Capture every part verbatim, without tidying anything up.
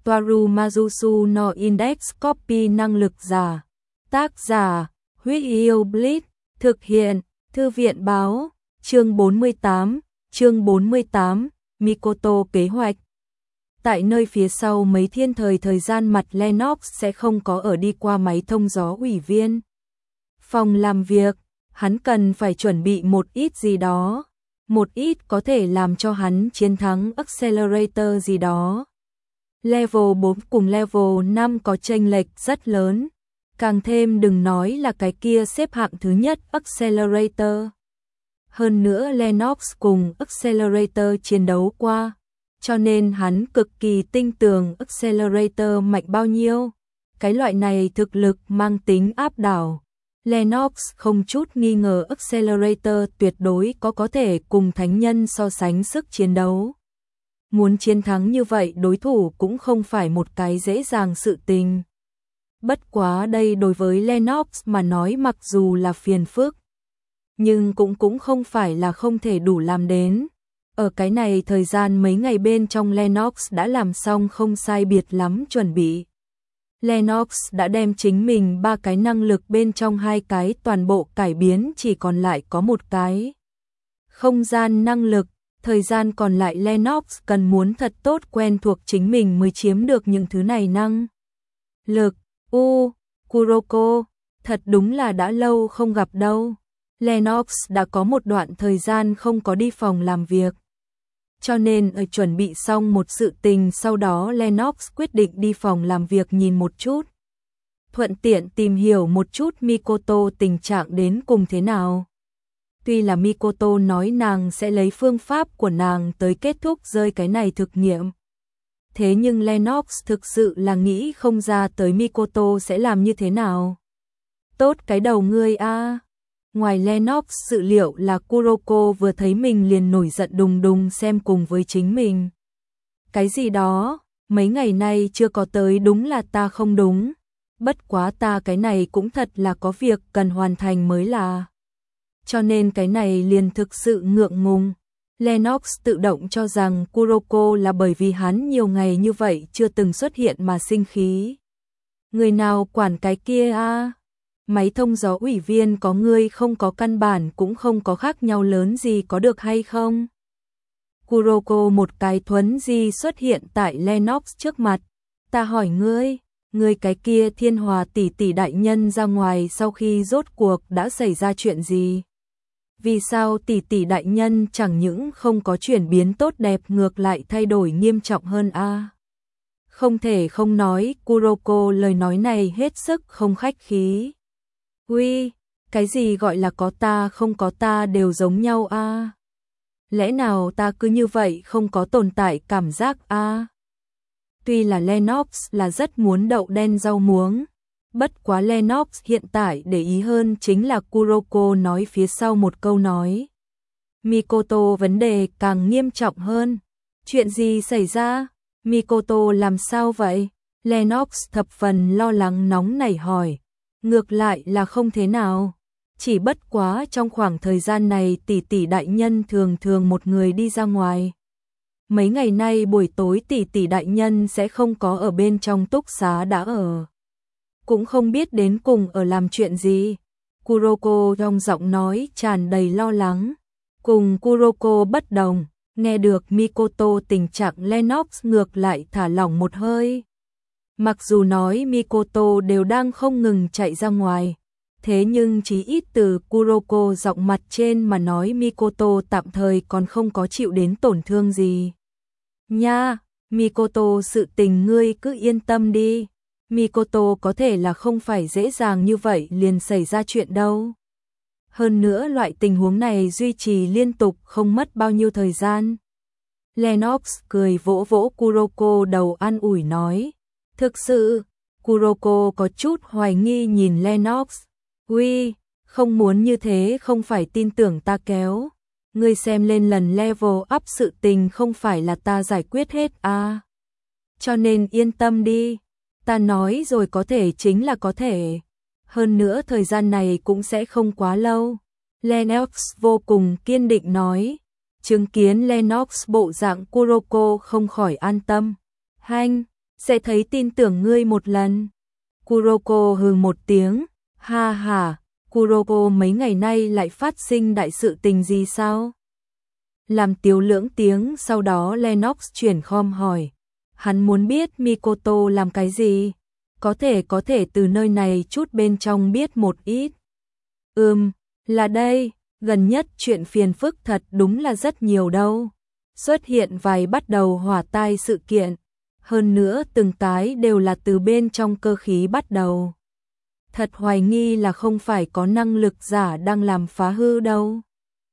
Toaru Majusu no Index Copy năng lực giả. Tác giả, Huyết Yêu Blitz, thực hiện, Thư viện báo, chương bốn mươi tám, chương bốn mươi tám, Mikoto kế hoạch. Tại nơi phía sau mấy thiên thời thời gian mặt Lennox sẽ không có ở đi qua máy thông gió ủy viên. Phòng làm việc, hắn cần phải chuẩn bị một ít gì đó, một ít có thể làm cho hắn chiến thắng Accelerator gì đó. Level bốn cùng level năm có chênh lệch rất lớn, càng thêm đừng nói là cái kia xếp hạng thứ nhất Accelerator. Hơn nữa Lennox cùng Accelerator chiến đấu qua, cho nên hắn cực kỳ tin tưởng Accelerator mạnh bao nhiêu. Cái loại này thực lực mang tính áp đảo. Lennox không chút nghi ngờ Accelerator tuyệt đối có có thể cùng thánh nhân so sánh sức chiến đấu. Muốn chiến thắng như vậy đối thủ cũng không phải một cái dễ dàng sự tình. Bất quá đây đối với Lennox mà nói mặc dù là phiền phức, nhưng cũng cũng không phải là không thể đủ làm đến. Ở cái này thời gian mấy ngày bên trong Lennox đã làm xong không sai biệt lắm chuẩn bị. Lennox đã đem chính mình ba cái năng lực bên trong hai cái toàn bộ cải biến, chỉ còn lại có một cái không gian năng lực. Thời gian còn lại Lennox cần muốn thật tốt quen thuộc chính mình mới chiếm được những thứ này năng lực. U, Kuroko, thật đúng là đã lâu không gặp đâu. Lennox đã có một đoạn thời gian không có đi phòng làm việc. Cho nên ở chuẩn bị xong một sự tình, sau đó Lennox quyết định đi phòng làm việc nhìn một chút. Thuận tiện tìm hiểu một chút Mikoto tình trạng đến cùng thế nào. Tuy là Mikoto nói nàng sẽ lấy phương pháp của nàng tới kết thúc rơi cái này thực nghiệm. Thế nhưng Lennox thực sự là nghĩ không ra tới Mikoto sẽ làm như thế nào. Tốt cái đầu ngươi a. Ngoài Lennox dự liệu là Kuroko vừa thấy mình liền nổi giận đùng đùng xem cùng với chính mình. Cái gì đó, mấy ngày nay chưa có tới đúng là ta không đúng. Bất quá ta cái này cũng thật là có việc cần hoàn thành mới là. Cho nên cái này liền thực sự ngượng ngùng. Lennox tự động cho rằng Kuroko là bởi vì hắn nhiều ngày như vậy chưa từng xuất hiện mà sinh khí. Người nào quản cái kia a? Máy thông gió ủy viên có ngươi không có căn bản cũng không có khác nhau lớn gì có được hay không? Kuroko một cái thuấn di xuất hiện tại Lennox trước mặt. Ta hỏi ngươi, ngươi cái kia thiên hòa tỷ tỷ đại nhân ra ngoài sau khi rốt cuộc đã xảy ra chuyện gì? Vì sao tỷ tỷ đại nhân chẳng những không có chuyển biến tốt đẹp ngược lại thay đổi nghiêm trọng hơn a? Không thể không nói, Kuroko lời nói này hết sức không khách khí. Uy, cái gì gọi là có ta không có ta đều giống nhau a? Lẽ nào ta cứ như vậy không có tồn tại cảm giác a? Tuy là Lennox là rất muốn đậu đen rau muống. Bất quá Lennox hiện tại để ý hơn chính là Kuroko nói phía sau một câu nói. Mikoto vấn đề càng nghiêm trọng hơn. Chuyện gì xảy ra? Mikoto làm sao vậy? Lennox thập phần lo lắng nóng nảy hỏi. Ngược lại là không thế nào. Chỉ bất quá trong khoảng thời gian này tỷ tỷ đại nhân thường thường một người đi ra ngoài. Mấy ngày nay buổi tối tỷ tỷ đại nhân sẽ không có ở bên trong túc xá đã ở. Cũng không biết đến cùng ở làm chuyện gì. Kuroko trong giọng nói tràn đầy lo lắng. Cùng Kuroko bất đồng, nghe được Mikoto tình trạng Lennox ngược lại thả lỏng một hơi. Mặc dù nói Mikoto đều đang không ngừng chạy ra ngoài, thế nhưng chí ít từ Kuroko giọng mặt trên mà nói Mikoto tạm thời còn không có chịu đến tổn thương gì. Nha, Mikoto sự tình ngươi cứ yên tâm đi. Mikoto có thể là không phải dễ dàng như vậy liền xảy ra chuyện đâu. Hơn nữa loại tình huống này duy trì liên tục không mất bao nhiêu thời gian. Lennox cười vỗ vỗ Kuroko đầu an ủi nói. Thực sự, Kuroko có chút hoài nghi nhìn Lennox. Uy, không muốn như thế không phải tin tưởng ta kéo. Ngươi xem lên lần level up sự tình không phải là ta giải quyết hết à. Cho nên yên tâm đi. Ta nói rồi có thể chính là có thể. Hơn nữa thời gian này cũng sẽ không quá lâu. Lennox vô cùng kiên định nói. Chứng kiến Lennox bộ dạng Kuroko không khỏi an tâm. Hanh, sẽ thấy tin tưởng ngươi một lần. Kuroko hừ một tiếng, ha ha, Kuroko mấy ngày nay lại phát sinh đại sự tình gì sao? Làm tiếu lưỡng tiếng, sau đó Lennox chuyển khom hỏi. Hắn muốn biết Mikoto làm cái gì? Có thể có thể từ nơi này chút bên trong biết một ít. Ừm, là đây, gần nhất chuyện phiền phức thật đúng là rất nhiều đâu. Xuất hiện vài bắt đầu hỏa tai sự kiện. Hơn nữa từng cái đều là từ bên trong cơ khí bắt đầu. Thật hoài nghi là không phải có năng lực giả đang làm phá hư đâu.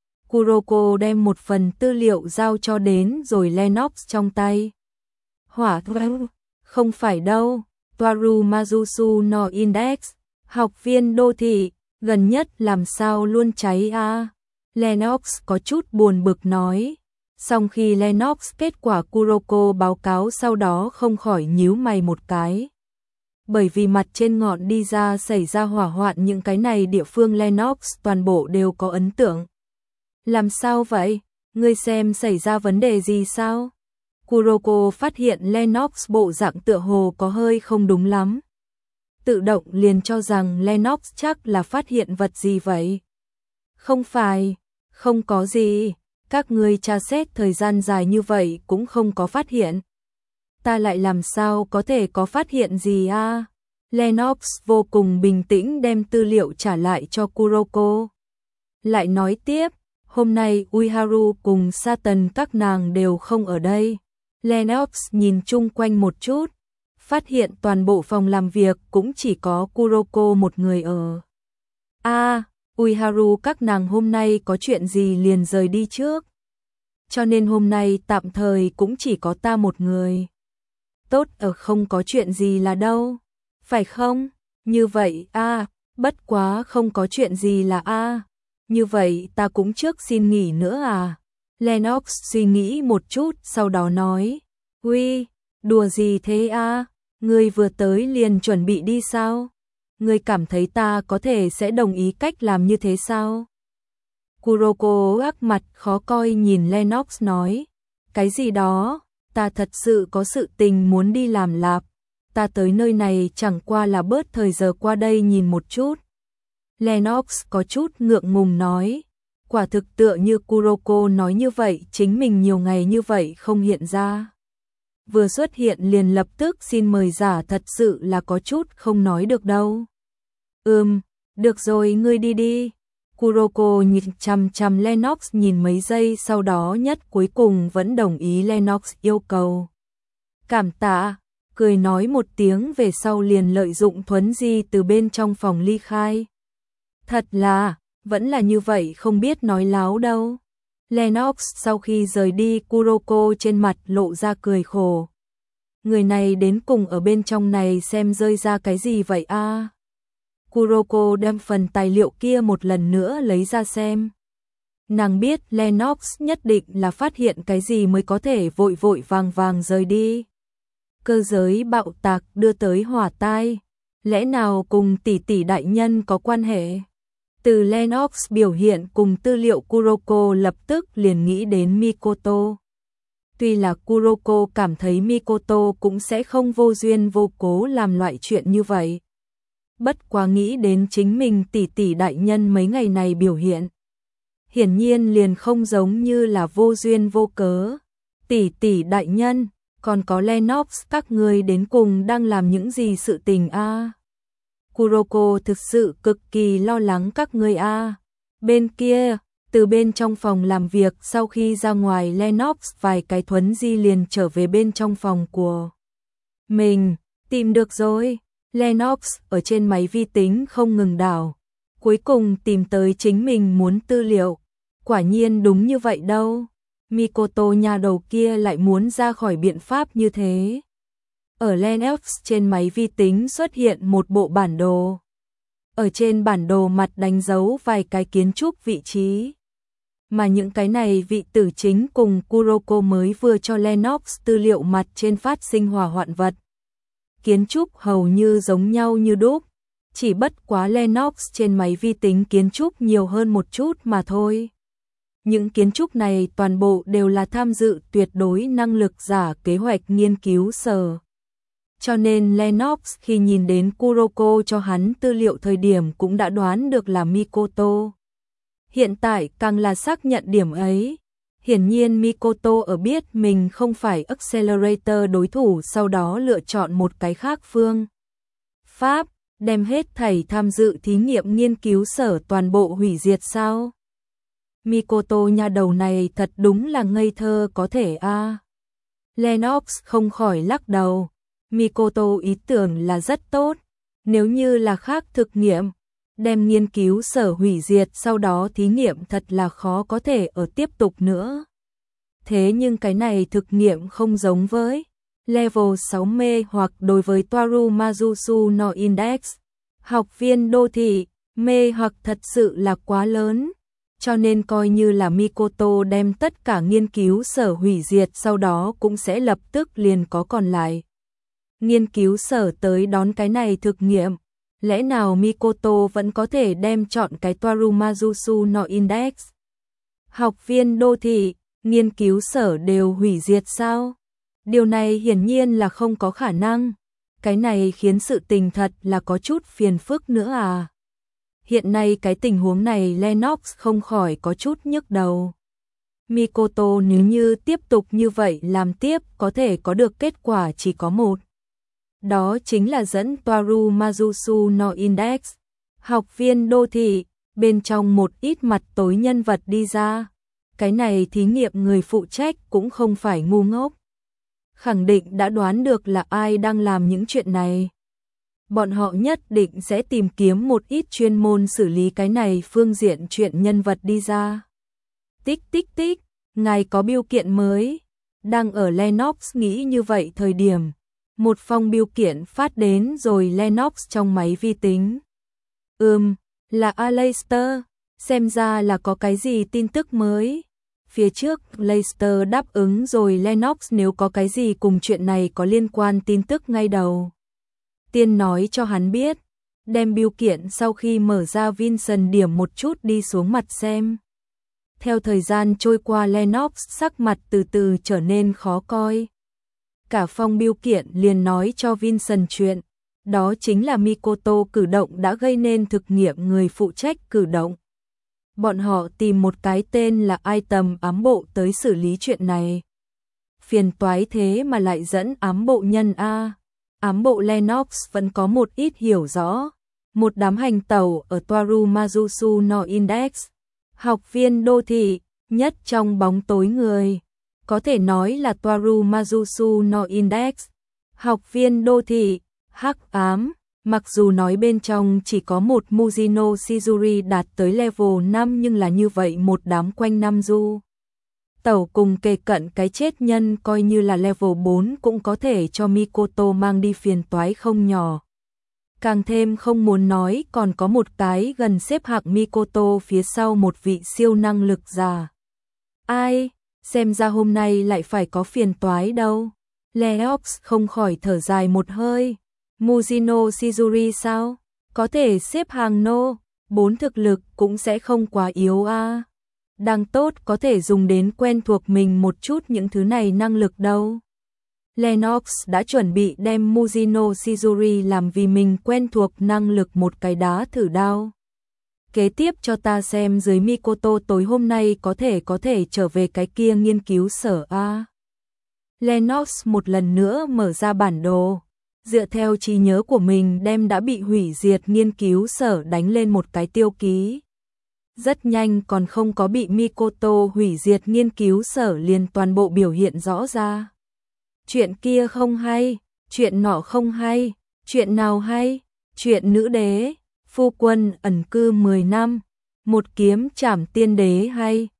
Kuroko đem một phần tư liệu giao cho đến rồi Lennox trong tay. Hỏa không phải đâu, Toaru Mazusu no Index, học viên đô thị, gần nhất làm sao luôn cháy a? Lennox có chút buồn bực nói. Sau khi Lennox kết quả Kuroko báo cáo sau đó không khỏi nhíu mày một cái. Bởi vì mặt trên ngọn đi ra xảy ra hỏa hoạn, những cái này địa phương Lennox toàn bộ đều có ấn tượng. Làm sao vậy? Ngươi xem xảy ra vấn đề gì sao? Kuroko phát hiện Lennox bộ dạng tựa hồ có hơi không đúng lắm. Tự động liền cho rằng Lennox chắc là phát hiện vật gì vậy. Không phải, không có gì, các ngươi tra xét thời gian dài như vậy cũng không có phát hiện. Ta lại làm sao có thể có phát hiện gì a? Lennox vô cùng bình tĩnh đem tư liệu trả lại cho Kuroko. Lại nói tiếp, hôm nay Uiharu cùng Satan các nàng đều không ở đây. Lennox nhìn chung quanh một chút, phát hiện toàn bộ phòng làm việc cũng chỉ có Kuroko một người ở. A, à, Uiharu các nàng hôm nay có chuyện gì liền rời đi trước. Cho nên hôm nay tạm thời cũng chỉ có ta một người. Tốt ở không có chuyện gì là đâu, phải không? Như vậy a, à, bất quá không có chuyện gì là a. À. Như vậy ta cũng trước xin nghỉ nữa à? Lennox suy nghĩ một chút sau đó nói. Uy, đùa gì thế a? À? Ngươi vừa tới liền chuẩn bị đi sao? Ngươi cảm thấy ta có thể sẽ đồng ý cách làm như thế sao? Kuroko ác mặt khó coi nhìn Lennox nói. Cái gì đó, ta thật sự có sự tình muốn đi làm lạp. Ta tới nơi này chẳng qua là bớt thời giờ qua đây nhìn một chút. Lennox có chút ngượng ngùng nói. Quả thực tựa như Kuroko nói như vậy, chính mình nhiều ngày như vậy không hiện ra. Vừa xuất hiện liền lập tức xin mời giả, thật sự là có chút không nói được đâu. Ừm, được rồi, ngươi đi đi. Kuroko nhìn chằm chằm Lennox nhìn mấy giây, sau đó nhất cuối cùng vẫn đồng ý Lennox yêu cầu. Cảm tạ, cười nói một tiếng về sau liền lợi dụng thuấn di từ bên trong phòng ly khai. Thật là, vẫn là như vậy không biết nói láo đâu. Lennox sau khi rời đi, Kuroko trên mặt lộ ra cười khổ. Người này đến cùng ở bên trong này xem rơi ra cái gì vậy a? À? Kuroko đem phần tài liệu kia một lần nữa lấy ra xem. Nàng biết Lennox nhất định là phát hiện cái gì mới có thể vội vội vàng vàng rời đi. Cơ giới bạo tạc đưa tới hỏa tai, lẽ nào cùng tỷ tỷ đại nhân có quan hệ? Từ Lennox biểu hiện cùng tư liệu, Kuroko lập tức liền nghĩ đến Mikoto. Tuy là Kuroko cảm thấy Mikoto cũng sẽ không vô duyên vô cố làm loại chuyện như vậy. Bất quá nghĩ đến chính mình tỷ tỷ đại nhân mấy ngày này biểu hiện, hiển nhiên liền không giống như là vô duyên vô cớ. Tỷ tỷ đại nhân, còn có Lennox các người đến cùng đang làm những gì sự tình a? À? Kuroko thực sự cực kỳ lo lắng các người a. À. Bên kia, từ bên trong phòng làm việc sau khi ra ngoài, Lennox vài cái thuấn di liền trở về bên trong phòng của mình. Tìm được rồi. Lennox ở trên máy vi tính không ngừng đảo, cuối cùng tìm tới chính mình muốn tư liệu. Quả nhiên đúng như vậy đâu. Mikoto nhà đầu kia lại muốn ra khỏi biện pháp như thế. Ở Lennox trên máy vi tính xuất hiện một bộ bản đồ. Ở trên bản đồ mặt đánh dấu vài cái kiến trúc vị trí. Mà những cái này vị tử chính cùng Kuroko mới vừa cho Lennox tư liệu mặt trên phát sinh hỏa hoạn vật. Kiến trúc hầu như giống nhau như đúc, chỉ bất quá Lennox trên máy vi tính kiến trúc nhiều hơn một chút mà thôi. Những kiến trúc này toàn bộ đều là tham dự tuyệt đối năng lực giả kế hoạch nghiên cứu sở. cho nên Lennox khi nhìn đến Kuroko cho hắn tư liệu thời điểm cũng đã đoán được là Mikoto. Hiện tại càng là xác nhận điểm ấy. Hiển nhiên Mikoto ở biết mình không phải Accelerator đối thủ, sau đó lựa chọn một cái khác phương pháp, đem hết thảy tham dự thí nghiệm nghiên cứu sở toàn bộ hủy diệt sao? Mikoto nhà đầu này thật đúng là ngây thơ có thể a. À. Lennox không khỏi lắc đầu. Mikoto ý tưởng là rất tốt, nếu như là khác thực nghiệm, đem nghiên cứu sở hủy diệt sau đó thí nghiệm thật là khó có thể ở tiếp tục nữa. Thế nhưng cái này thực nghiệm không giống với level sáu mê hoặc đối với Toaru Mazusu no Index. Học viên đô thị, mê hoặc thật sự là quá lớn, cho nên coi như là Mikoto đem tất cả nghiên cứu sở hủy diệt sau đó cũng sẽ lập tức liền có còn lại. Nghiên cứu sở tới đón cái này thực nghiệm, lẽ nào Mikoto vẫn có thể đem chọn cái Toaru Mazusu no Index? Học viên đô thị, nghiên cứu sở đều hủy diệt sao? Điều này hiển nhiên là không có khả năng. Cái này khiến sự tình thật là có chút phiền phức nữa à. Hiện nay cái tình huống này Lennox không khỏi có chút nhức đầu. Mikoto nếu như tiếp tục như vậy làm tiếp có thể có được kết quả chỉ có một. Đó chính là dẫn Toaru Mazusu no Index, học viên đô thị, bên trong một ít mặt tối nhân vật đi ra. Cái này thí nghiệm người phụ trách cũng không phải ngu ngốc. Khẳng định đã đoán được là ai đang làm những chuyện này. Bọn họ nhất định sẽ tìm kiếm một ít chuyên môn xử lý cái này phương diện chuyện nhân vật đi ra. Tích tích tích, ngài có bưu kiện mới. Đang ở Lennox nghĩ như vậy thời điểm, một phong bưu kiện phát đến rồi Lennox trong máy vi tính. Ừm, là Aleister, xem ra là có cái gì tin tức mới. Phía trước Leicester đáp ứng rồi Lennox nếu có cái gì cùng chuyện này có liên quan tin tức ngay đầu tiên nói cho hắn biết, đem bưu kiện sau khi mở ra Vincent điểm một chút đi xuống mặt xem. Theo thời gian trôi qua Lennox sắc mặt từ từ trở nên khó coi. Cả phong bưu kiện liền nói cho Vincent chuyện, đó chính là Mikoto cử động đã gây nên thực nghiệm người phụ trách cử động. Bọn họ tìm một cái tên là item ám bộ tới xử lý chuyện này. Phiền toái thế mà lại dẫn ám bộ nhân A. Ám bộ Lennox vẫn có một ít hiểu rõ. Một đám hành tẩu ở Toaru Mazusu no Index. Học viên đô thị, nhất trong bóng tối người. Có thể nói là Toaru Mazusu no Index. Học viên đô thị, hắc ám. Mặc dù nói bên trong chỉ có một Mujino Shizuri đạt tới level năm nhưng là như vậy một đám quanh năm du. Tẩu cùng kề cận cái chết nhân coi như là level bốn cũng có thể cho Mikoto mang đi phiền toái không nhỏ. Càng thêm không muốn nói còn có một cái gần xếp hạng Mikoto phía sau một vị siêu năng lực già. Ai, xem ra hôm nay lại phải có phiền toái đâu. Leox không khỏi thở dài một hơi. Mujino Shizuri sao? Có thể xếp hàng nô, bốn thực lực cũng sẽ không quá yếu a. À. Đang tốt có thể dùng đến quen thuộc mình một chút những thứ này năng lực đâu. Lennox đã chuẩn bị đem Mujino Shizuri làm vì mình quen thuộc năng lực một cái đá thử đao. Kế tiếp cho ta xem dưới Mikoto tối hôm nay có thể có thể trở về cái kia nghiên cứu sở a. À. Lennox một lần nữa mở ra bản đồ. Dựa theo trí nhớ của mình đem đã bị hủy diệt nghiên cứu sở đánh lên một cái tiêu ký. Rất nhanh còn không có bị Mikoto hủy diệt nghiên cứu sở liền toàn bộ biểu hiện rõ ra. Chuyện kia không hay, chuyện nọ không hay, chuyện nào hay, chuyện nữ đế, phu quân ẩn cư mười năm, một kiếm trảm tiên đế hay,